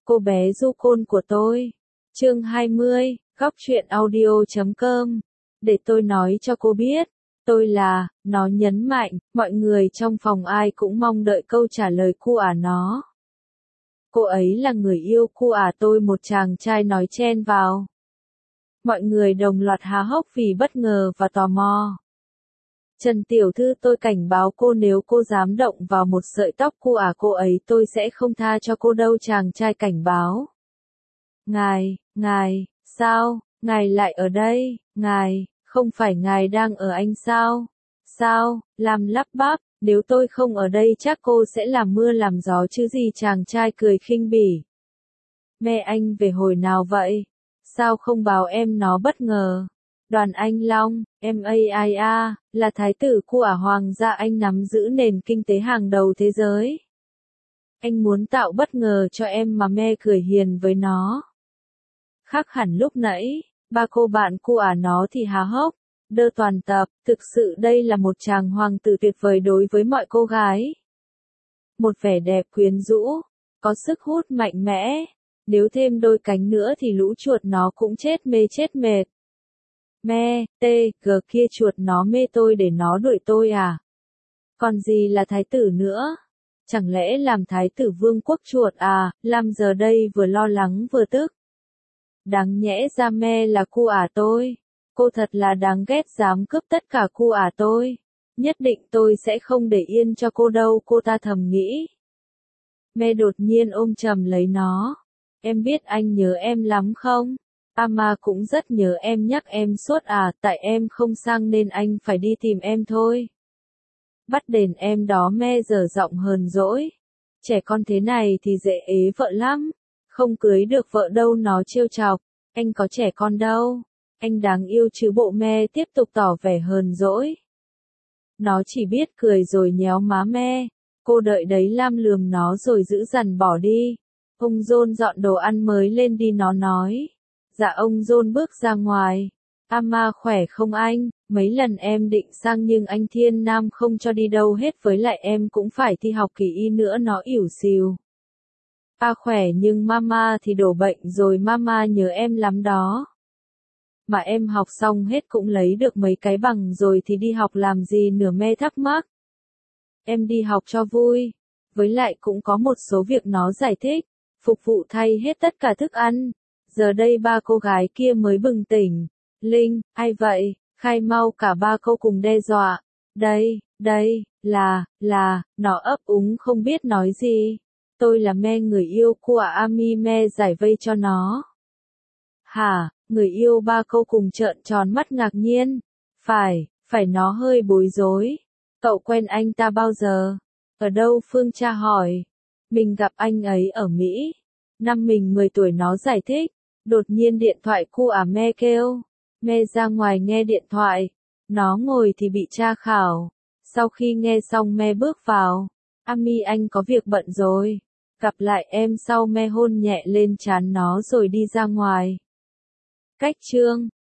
Cô bé du côn của tôi. Chương 20, góc truyện audio.com. Để tôi nói cho cô biết, tôi là, nó nhấn mạnh, mọi người trong phòng ai cũng mong đợi câu trả lời cu nó. Cô ấy là người yêu cu tôi, một chàng trai nói chen vào. Mọi người đồng loạt há hốc vì bất ngờ và tò mò. Trần tiểu thư, tôi cảnh báo cô, nếu cô dám động vào một sợi tóc cu cô ấy tôi sẽ không tha cho cô đâu. Chàng trai cảnh báo. Ngài, sao, ngài lại ở đây, ngài, không phải ngài đang ở Anh sao? Sao, làm lắp bắp, nếu tôi không ở đây chắc cô sẽ làm mưa làm gió chứ gì. Chàng trai cười khinh bỉ. Mẹ anh về hồi nào vậy? Sao không báo em? Nó bất ngờ. Đoàn Anh Long, MAIA, là thái tử của Hoàng gia Anh, nắm giữ nền kinh tế hàng đầu thế giới. Anh muốn tạo bất ngờ cho em mà. Me cười hiền với nó. Khác hẳn lúc nãy, ba cô bạn của nó thì há hốc, đơ toàn tập. Thực sự đây là một chàng hoàng tử tuyệt vời đối với mọi cô gái. Một vẻ đẹp quyến rũ, có sức hút mạnh mẽ. Nếu thêm đôi cánh nữa thì lũ chuột nó cũng chết mê chết mệt. Me, kia chuột nó mê tôi để nó đuổi tôi à? Còn gì là thái tử nữa? Chẳng lẽ làm thái tử vương quốc chuột à? Làm giờ đây vừa lo lắng vừa tức. Đáng nhẽ ra Me là cu tôi. Cô thật là đáng ghét, dám cướp tất cả cu tôi. Nhất định tôi sẽ không để yên cho cô đâu, cô ta thầm nghĩ. Me đột nhiên ôm chầm lấy nó. Em biết anh nhớ em lắm không? Ama cũng rất nhớ em, nhắc em suốt tại em không sang nên anh phải đi tìm em thôi. Bắt đền em đó. Me dở giọng hờn dỗi. Trẻ con thế này thì dễ ế vợ lắm. Không cưới được vợ đâu, nó trêu chọc. Anh có trẻ con đâu. Anh đáng yêu chứ bộ. Me tiếp tục tỏ vẻ hờn dỗi. Nó chỉ biết cười rồi nhéo má Me. Cô đợi đấy. Lam lườm nó rồi dữ dằn bỏ đi. Ông John dọn đồ ăn mới lên đi, nó nói. Dạ. Ông John bước ra ngoài. Ama khỏe không anh? Mấy lần em định sang nhưng anh Thiên Nam không cho đi đâu hết, với lại em cũng phải thi học kỳ y nữa. Nó ỉu xìu. Khỏe nhưng mama thì đổ bệnh rồi, mama nhớ em lắm đó. Mà em học xong hết cũng lấy được mấy cái bằng rồi thì đi học làm gì nữa? Me thắc mắc. Em đi học cho vui. Với lại cũng có một số việc, nó giải thích. Phục vụ thay hết tất cả thức ăn. Giờ đây ba cô gái kia mới bừng tỉnh. Linh, ai vậy? Khai mau, cả ba câu cùng đe dọa. Đây, là, nó ấp úng không biết nói gì. Tôi là Me, người yêu của Ami. Me giải vây cho nó. Hả, người yêu? Ba câu cùng trợn tròn mắt ngạc nhiên. Phải nó hơi bối rối. Cậu quen anh ta bao giờ? Ở đâu? Phương tra hỏi. Mình gặp anh ấy ở Mỹ. Năm mình 10 tuổi, nó giải thích. Đột nhiên điện thoại cu Me kêu. Me ra ngoài nghe điện thoại. Nó ngồi thì bị tra khảo. Sau khi nghe xong Me bước vào. Ami, anh có việc bận rồi. Gặp lại em sau. Me hôn nhẹ lên trán nó rồi đi ra ngoài. Cách chương